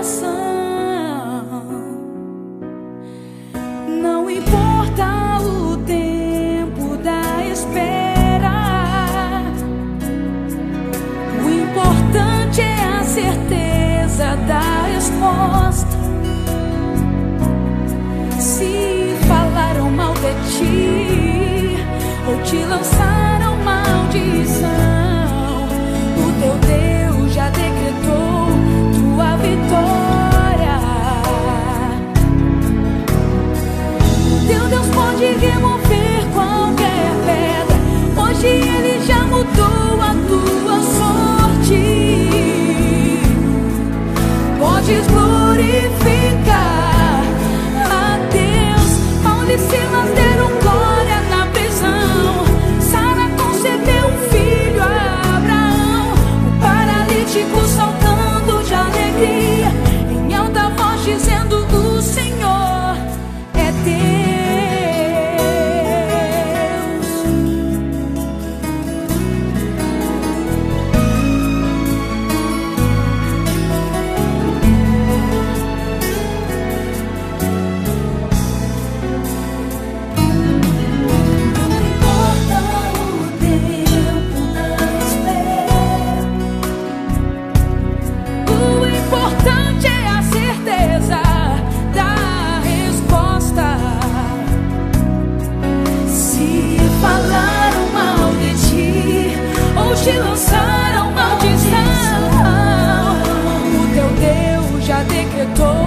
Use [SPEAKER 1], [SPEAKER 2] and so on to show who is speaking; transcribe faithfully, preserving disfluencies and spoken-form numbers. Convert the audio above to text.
[SPEAKER 1] coração. Não importa o tempo da espera, o importante é a certeza da resposta. Se falaram mal de ti ou te lançaram maldição, o teu Deus já decretou tua vitória. Teu Deus pode remover qualquer pedra. Hoje Ele já mudou a tua sorte. Podes glorificar a Deus. Paulo e Silas deram glória na prisão. Sara concedeu um filho a Abraão. O paralítico saltando de alegria, em alta voz dizendo: o Senhor é Deus. Te lançaram maldição, o teu Deus já decretou